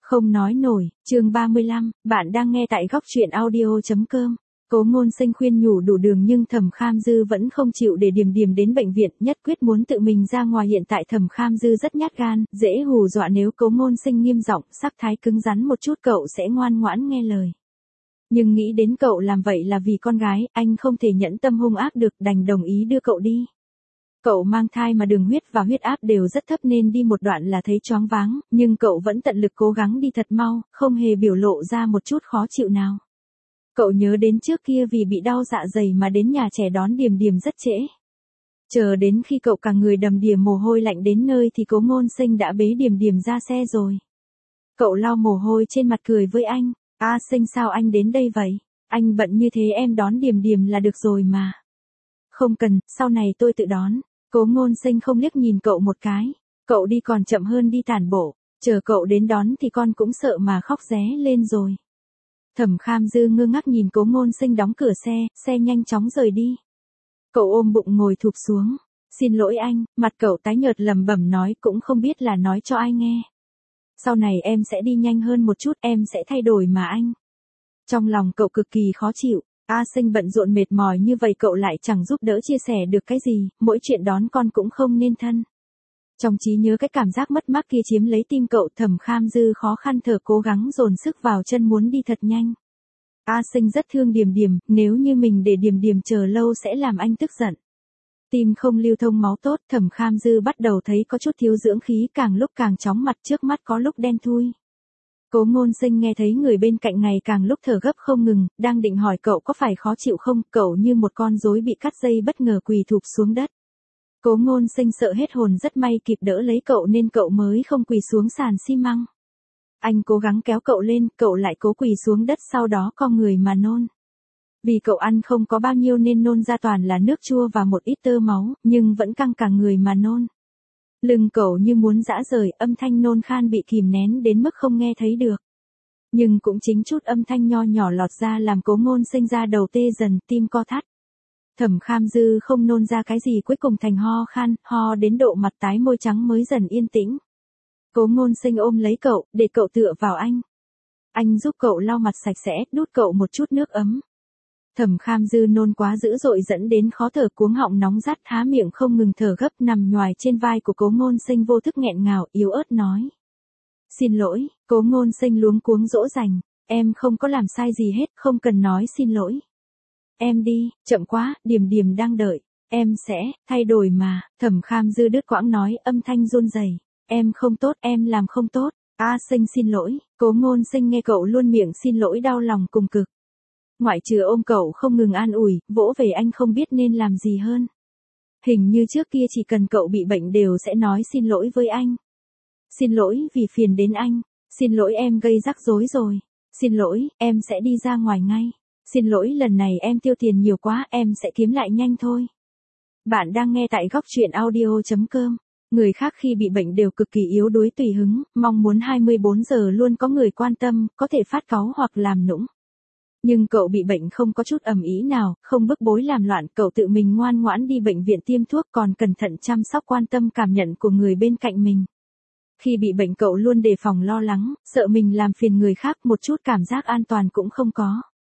Không nói nổi, chương 35, bạn đang nghe tại góc truyện audio.com. Cố Ngôn Sinh khuyên nhủ đủ đường nhưng Thẩm Kham Dư vẫn không chịu để Điềm Điềm đến bệnh viện, nhất quyết muốn tự mình ra ngoài. Hiện tại Thẩm Kham Dư rất nhát gan, dễ hù dọa, nếu Cố Ngôn Sinh nghiêm giọng, sắc thái cứng rắn một chút cậu sẽ ngoan ngoãn nghe lời. Nhưng nghĩ đến cậu làm vậy là vì con gái, anh không thể nhẫn tâm hung ác được, đành đồng ý đưa cậu đi. Cậu mang thai mà đường huyết và huyết áp đều rất thấp nên đi một đoạn là thấy choáng váng, nhưng cậu vẫn tận lực cố gắng đi thật mau, không hề biểu lộ ra một chút khó chịu nào. Cậu nhớ đến trước kia vì bị đau dạ dày mà đến nhà trẻ đón Điềm Điềm rất trễ. Chờ đến khi cậu cả người đầm đìa mồ hôi lạnh đến nơi thì Cố Ngôn Sinh đã bế Điềm Điềm ra xe rồi. Cậu lau mồ hôi trên mặt cười với anh, "A Sinh, sao anh đến đây vậy? Anh bận như thế em đón Điềm Điềm là được rồi mà." "Không cần, sau này tôi tự đón." Cố Ngôn Sinh không liếc nhìn cậu một cái. "Cậu đi còn chậm hơn đi tản bộ, chờ cậu đến đón thì con cũng sợ mà khóc ré lên rồi." Thẩm Kham Dư ngơ ngác nhìn Cố Ngôn Sinh đóng cửa xe nhanh chóng rời đi. Cậu ôm bụng ngồi thụp xuống. "Xin lỗi anh." Mặt cậu tái nhợt lẩm bẩm nói, cũng không biết là nói cho ai nghe. "Sau này em sẽ đi nhanh hơn một chút, em sẽ thay đổi mà anh." Trong lòng cậu cực kỳ khó chịu. A Sinh bận rộn mệt mỏi như vậy cậu lại chẳng giúp đỡ chia sẻ được cái gì, mỗi chuyện đón con cũng không nên thân. Trong trí nhớ cái cảm giác mất mát kia chiếm lấy tim cậu, Thẩm Kham Dư khó khăn thở cố gắng dồn sức vào chân muốn đi thật nhanh. A Sinh rất thương Điềm Điềm, nếu như mình để Điềm Điềm chờ lâu sẽ làm anh tức giận. Tim không lưu thông máu tốt, Thẩm Kham Dư bắt đầu thấy có chút thiếu dưỡng khí, càng lúc càng chóng mặt, trước mắt có lúc đen thui. Cố Ngôn Sinh nghe thấy người bên cạnh ngày càng lúc thở gấp không ngừng, đang định hỏi cậu có phải khó chịu không, cậu như một con rối bị cắt dây bất ngờ quỳ thụp xuống đất. Cố Ngôn Sinh sợ hết hồn, rất may kịp đỡ lấy cậu nên cậu mới không quỳ xuống sàn xi măng. Anh cố gắng kéo cậu lên, cậu lại cố quỳ xuống đất, sau đó co người mà nôn. Vì cậu ăn không có bao nhiêu nên nôn ra toàn là nước chua và một ít tơ máu, nhưng vẫn căng cả người mà nôn. Lưng cậu như muốn giã rời, âm thanh nôn khan bị kìm nén đến mức không nghe thấy được. Nhưng cũng chính chút âm thanh nho nhỏ lọt ra làm Cố Ngôn Sinh ra đầu tê dần, tim co thắt. Thẩm Kham Dư không nôn ra cái gì, cuối cùng thành ho khan, ho đến độ mặt tái môi trắng mới dần yên tĩnh. Cố Ngôn Sinh ôm lấy cậu, để cậu tựa vào anh. Anh giúp cậu lau mặt sạch sẽ, đút cậu một chút nước ấm. Thẩm Kham Dư nôn quá dữ dội dẫn đến khó thở, cuống họng nóng rát, há miệng không ngừng thở gấp, nằm nhoài trên vai của Cố Ngôn Sinh vô thức nghẹn ngào, yếu ớt nói. "Xin lỗi." Cố Ngôn Sinh luống cuống dỗ dành, "Em không có làm sai gì hết, không cần nói xin lỗi. Em đi, chậm quá, Điềm Điềm đang đợi. Em sẽ thay đổi mà." Thẩm Kham Dư đứt quãng nói, âm thanh run rẩy. "Em không tốt, em làm không tốt. A Sinh xin lỗi." Cố Ngôn Sinh nghe cậu luôn miệng xin lỗi đau lòng cùng cực. Ngoại trừ ôm cậu không ngừng an ủi, vỗ về anh không biết nên làm gì hơn. Hình như trước kia chỉ cần cậu bị bệnh đều sẽ nói xin lỗi với anh. "Xin lỗi vì phiền đến anh. Xin lỗi em gây rắc rối rồi. Xin lỗi, em sẽ đi ra ngoài ngay. Xin lỗi lần này em tiêu tiền nhiều quá, em sẽ kiếm lại nhanh thôi." Bạn đang nghe tại góc truyện audio.com. Người khác khi bị bệnh đều cực kỳ yếu đuối tùy hứng, mong muốn 24 giờ luôn có người quan tâm, có thể phát cáu hoặc làm nũng. Nhưng cậu bị bệnh không có chút ầm ĩ nào, không bức bối làm loạn, cậu tự mình ngoan ngoãn đi bệnh viện tiêm thuốc, còn cẩn thận chăm sóc quan tâm cảm nhận của người bên cạnh mình. Khi bị bệnh cậu luôn đề phòng lo lắng, sợ mình làm phiền người khác, một chút cảm giác an toàn cũng không có.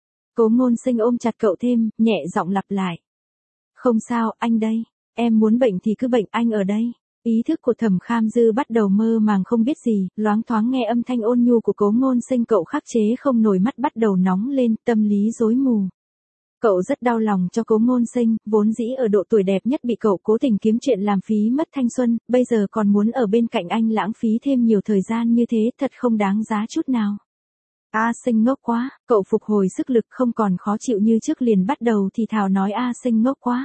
Cố Ngôn Sinh ôm chặt cậu thêm, nhẹ giọng lặp lại. "Không sao, anh đây. Em muốn bệnh thì cứ bệnh, anh ở đây." Ý thức của Thẩm Kham Dư bắt đầu mơ màng không biết gì, loáng thoáng nghe âm thanh ôn nhu của Cố Ngôn Sinh, cậu khắc chế không nổi, mắt bắt đầu nóng lên, tâm lý rối mù. Cậu rất đau lòng cho Cố Ngôn Sinh, vốn dĩ ở độ tuổi đẹp nhất bị cậu cố tình kiếm chuyện làm phí mất thanh xuân, bây giờ còn muốn ở bên cạnh anh lãng phí thêm nhiều thời gian như thế, thật không đáng giá chút nào. A Sinh ngốc quá, cậu phục hồi sức lực không còn khó chịu như trước liền bắt đầu thì thào nói A Sinh ngốc quá.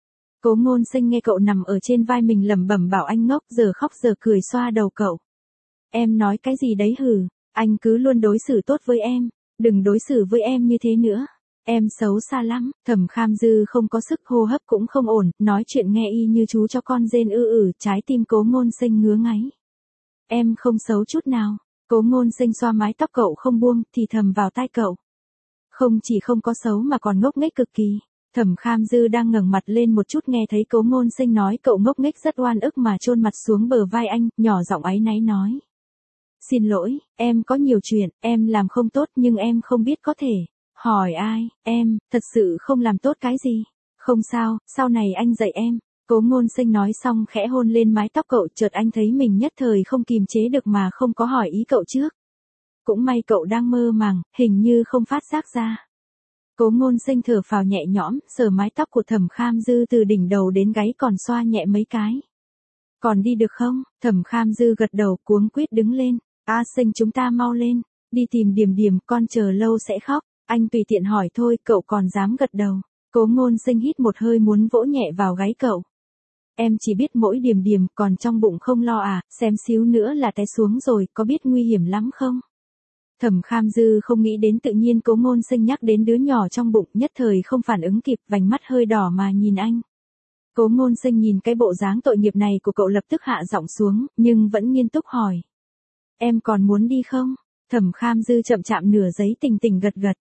Cố Ngôn Sinh nghe cậu nằm ở trên vai mình lẩm bẩm bảo anh ngốc, giờ khóc giờ cười xoa đầu cậu. "Em nói cái gì đấy hử? Anh cứ luôn đối xử tốt với em, đừng đối xử với em như thế nữa. Em xấu xa lắm." Thẩm Kham Dư không có sức, hô hấp cũng không ổn, nói chuyện nghe y như chú cho con rên trái tim Cố Ngôn Sinh ngứa ngáy. "Em không xấu chút nào." Cố Ngôn Sinh xoa mái tóc cậu không buông, thì thầm vào tai cậu. "Không chỉ không có xấu mà còn ngốc nghếch cực kỳ." Thẩm Kham Dư đang ngẩng mặt lên một chút nghe thấy Cố Ngôn Sinh nói cậu ngốc nghếch rất oan ức mà chôn mặt xuống bờ vai anh, nhỏ giọng áy náy nói. Xin lỗi, em có nhiều chuyện, em làm không tốt nhưng em không biết có thể. Hỏi ai, em, thật sự không làm tốt cái gì. Không sao, sau này anh dạy em. Cố Ngôn Sinh nói xong khẽ hôn lên mái tóc cậu, chợt anh thấy mình nhất thời không kìm chế được mà không có hỏi ý cậu trước. Cũng may cậu đang mơ màng, hình như không phát giác ra. Cố Ngôn Sinh thở phào nhẹ nhõm, sờ mái tóc của Thẩm Kham Dư từ đỉnh đầu đến gáy còn xoa nhẹ mấy cái. Còn đi được không? Thẩm Kham Dư gật đầu cuống quýt đứng lên. A Sinh chúng ta mau lên, đi tìm Điềm Điềm, con chờ lâu sẽ khóc. Anh tùy tiện hỏi thôi, cậu còn dám gật đầu. Cố Ngôn Sinh hít một hơi muốn vỗ nhẹ vào gáy cậu. Em chỉ biết mỗi Điềm Điềm, còn trong bụng không lo à, xem xíu nữa là té xuống rồi, có biết nguy hiểm lắm không? Thẩm Kham Dư không nghĩ đến tự nhiên Cố Ngôn Sinh nhắc đến đứa nhỏ trong bụng, nhất thời không phản ứng kịp, vành mắt hơi đỏ mà nhìn anh. Cố Ngôn Sinh nhìn cái bộ dáng tội nghiệp này của cậu lập tức hạ giọng xuống, nhưng vẫn nghiêm túc hỏi. Em còn muốn đi không? Thẩm Kham Dư chậm chạm nửa giấy tình tình gật gật.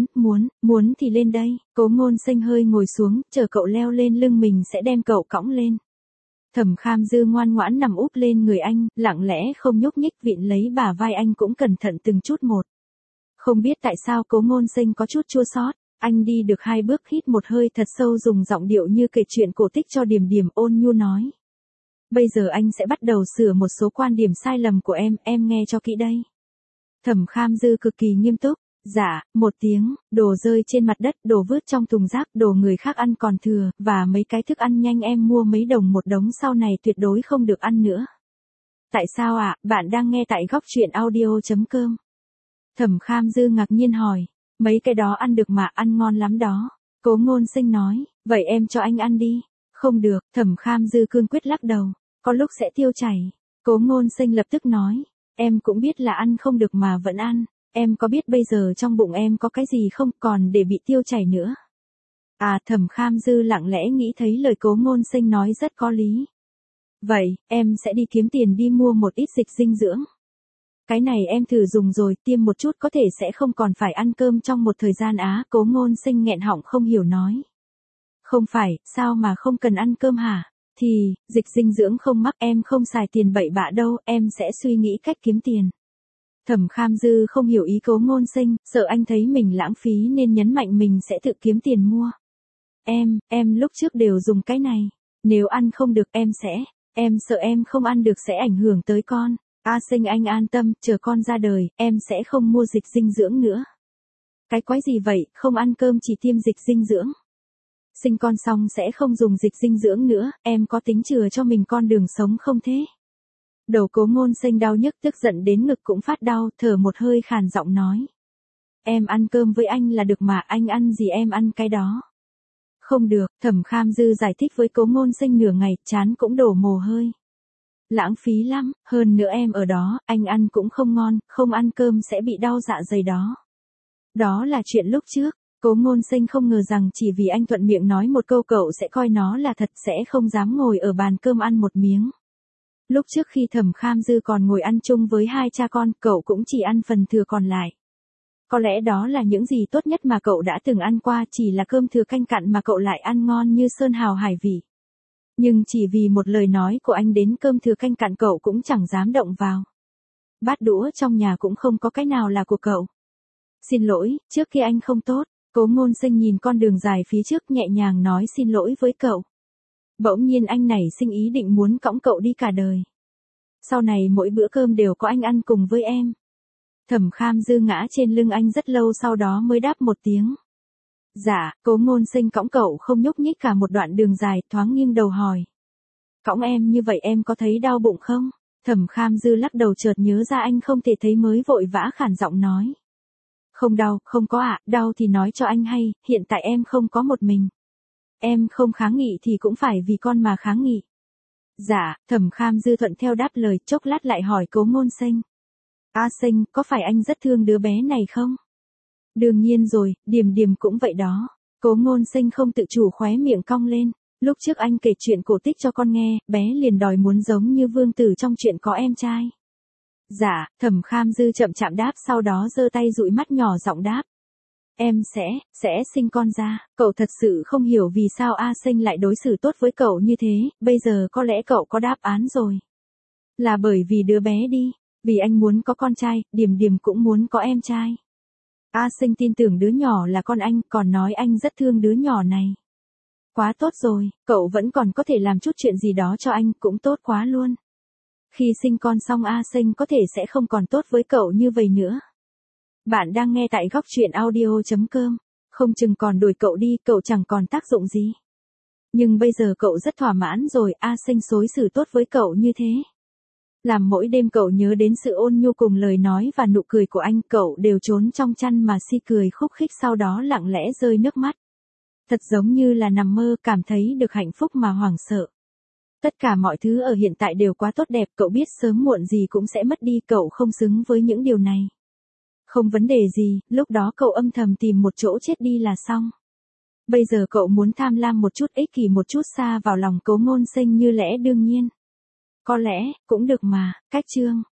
Muốn thì lên đây. Cố Ngôn Sinh hơi ngồi xuống, chờ cậu leo lên lưng mình sẽ đem cậu cõng lên. Thẩm Kham Dư ngoan ngoãn nằm úp lên người anh, lặng lẽ không nhúc nhích, vịn lấy bả vai anh cũng cẩn thận từng chút một. Không biết tại sao Cố Ngôn Sinh có chút chua xót. Anh đi được 2 bước hít một hơi thật sâu, dùng giọng điệu như kể chuyện cổ tích cho Điềm Điềm, ôn nhu nói. Bây giờ anh sẽ bắt đầu sửa một số quan điểm sai lầm của em nghe cho kỹ đây. Thẩm Kham Dư cực kỳ nghiêm túc. Dạ, một tiếng, đồ rơi trên mặt đất, đồ vứt trong thùng rác, đồ người khác ăn còn thừa, và mấy cái thức ăn nhanh em mua mấy đồng một đống sau này tuyệt đối không được ăn nữa. Tại sao ạ? Bạn đang nghe tại góc truyện audio.com. Thẩm Kham Dư ngạc nhiên hỏi, mấy cái đó ăn được mà, ăn ngon lắm đó. Cố Ngôn Sinh nói, vậy em cho anh ăn đi. Không được, Thẩm Kham Dư cương quyết lắc đầu, có lúc sẽ tiêu chảy. Cố Ngôn Sinh lập tức nói, em cũng biết là ăn không được mà vẫn ăn. Em có biết bây giờ trong bụng em có cái gì không, còn để bị tiêu chảy nữa. À, Thẩm Kham Dư lặng lẽ nghĩ thấy lời Cố Ngôn Sinh nói rất có lý. Vậy, em sẽ đi kiếm tiền đi mua một ít dịch dinh dưỡng. Cái này em thử dùng rồi, tiêm một chút có thể sẽ không còn phải ăn cơm trong một thời gian á. Cố Ngôn Sinh nghẹn họng không hiểu nói. Không phải, sao mà không cần ăn cơm hả? Thì, dịch dinh dưỡng không mắc, em không xài tiền bậy bạ đâu, em sẽ suy nghĩ cách kiếm tiền. Thẩm Kham Dư không hiểu ý Cố Ngôn Sinh, sợ anh thấy mình lãng phí nên nhấn mạnh mình sẽ tự kiếm tiền mua. Em lúc trước đều dùng cái này. Nếu ăn không được em sợ em không ăn được sẽ ảnh hưởng tới con. A Sinh anh an tâm, chờ con ra đời, em sẽ không mua dịch dinh dưỡng nữa. Cái quái gì vậy, không ăn cơm chỉ tiêm dịch dinh dưỡng. Sinh con xong sẽ không dùng dịch dinh dưỡng nữa, em có tính chừa cho mình con đường sống không thế? Đầu Cố Ngôn Sinh đau nhức, tức giận đến ngực cũng phát đau, thở một hơi khàn giọng nói. Em ăn cơm với anh là được mà, anh ăn gì em ăn cái đó. Không được, Thẩm Kham Dư giải thích với Cố Ngôn Sinh nửa ngày, chán cũng đổ mồ hôi. Lãng phí lắm, hơn nữa em ở đó, anh ăn cũng không ngon, không ăn cơm sẽ bị đau dạ dày đó. Đó là chuyện lúc trước, Cố Ngôn Sinh không ngờ rằng chỉ vì anh thuận miệng nói một câu cậu sẽ coi nó là thật, sẽ không dám ngồi ở bàn cơm ăn một miếng. Lúc trước khi Thẩm Kham Dư còn ngồi ăn chung với 2 cha con, cậu cũng chỉ ăn phần thừa còn lại. Có lẽ đó là những gì tốt nhất mà cậu đã từng ăn qua, chỉ là cơm thừa canh cặn mà cậu lại ăn ngon như sơn hào hải vị. Nhưng chỉ vì một lời nói của anh đến cơm thừa canh cặn cậu cũng chẳng dám động vào. Bát đũa trong nhà cũng không có cái nào là của cậu. Xin lỗi, trước kia anh không tốt. Cố Ngôn Sinh nhìn con đường dài phía trước nhẹ nhàng nói xin lỗi với cậu. Bỗng nhiên anh nảy sinh ý định muốn cõng cậu đi cả đời. Sau này mỗi bữa cơm đều có anh ăn cùng với em. Thẩm Kham Dư ngã trên lưng anh rất lâu sau đó mới đáp một tiếng. Dạ, Cố Ngôn Sinh cõng cậu không nhúc nhích cả một đoạn đường dài, thoáng nghiêng đầu hỏi. Cõng em như vậy em có thấy đau bụng không? Thẩm Kham Dư lắc đầu chợt nhớ ra anh không thể thấy mới vội vã khản giọng nói. Không đau, không có ạ, đau thì nói cho anh hay, hiện tại em không có một mình. Em không kháng nghị thì cũng phải vì con mà kháng nghị. Dạ, Thẩm Kham Dư thuận theo đáp lời, chốc lát lại hỏi Cố Ngôn Sinh. A Sinh, có phải anh rất thương đứa bé này không? Đương nhiên rồi, Điềm Điềm cũng vậy đó. Cố Ngôn Sinh không tự chủ khóe miệng cong lên. Lúc trước anh kể chuyện cổ tích cho con nghe, bé liền đòi muốn giống như vương tử trong chuyện có em trai. Dạ, Thẩm Kham Dư chậm chạm đáp, sau đó giơ tay dụi mắt nhỏ giọng đáp. Em sẽ sinh con ra. Cậu thật sự không hiểu vì sao A Sinh lại đối xử tốt với cậu như thế, bây giờ có lẽ cậu có đáp án rồi. Là bởi vì đứa bé đi. Vì anh muốn có con trai, Điềm Điềm cũng muốn có em trai. A Sinh tin tưởng đứa nhỏ là con anh, còn nói anh rất thương đứa nhỏ này. Quá tốt rồi, cậu vẫn còn có thể làm chút chuyện gì đó cho anh, cũng tốt quá luôn. Khi sinh con xong A Sinh có thể sẽ không còn tốt với cậu như vậy nữa. Bạn đang nghe tại góc truyện audio.com. Không chừng còn đuổi cậu đi, cậu chẳng còn tác dụng gì. Nhưng bây giờ cậu rất thỏa mãn rồi, A Sinh đối xử tốt với cậu như thế. Làm mỗi đêm cậu nhớ đến sự ôn nhu cùng lời nói và nụ cười của anh, cậu đều trốn trong chăn mà si cười khúc khích, sau đó lặng lẽ rơi nước mắt. Thật giống như là nằm mơ, cảm thấy được hạnh phúc mà hoảng sợ. Tất cả mọi thứ ở hiện tại đều quá tốt đẹp, cậu biết sớm muộn gì cũng sẽ mất đi, cậu không xứng với những điều này. Không vấn đề gì, lúc đó cậu âm thầm tìm một chỗ chết đi là xong. Bây giờ cậu muốn tham lam một chút, ích kỷ một chút, xa vào lòng Cố Ngôn Sinh như lẽ đương nhiên. Có lẽ, cũng được mà, cách chương.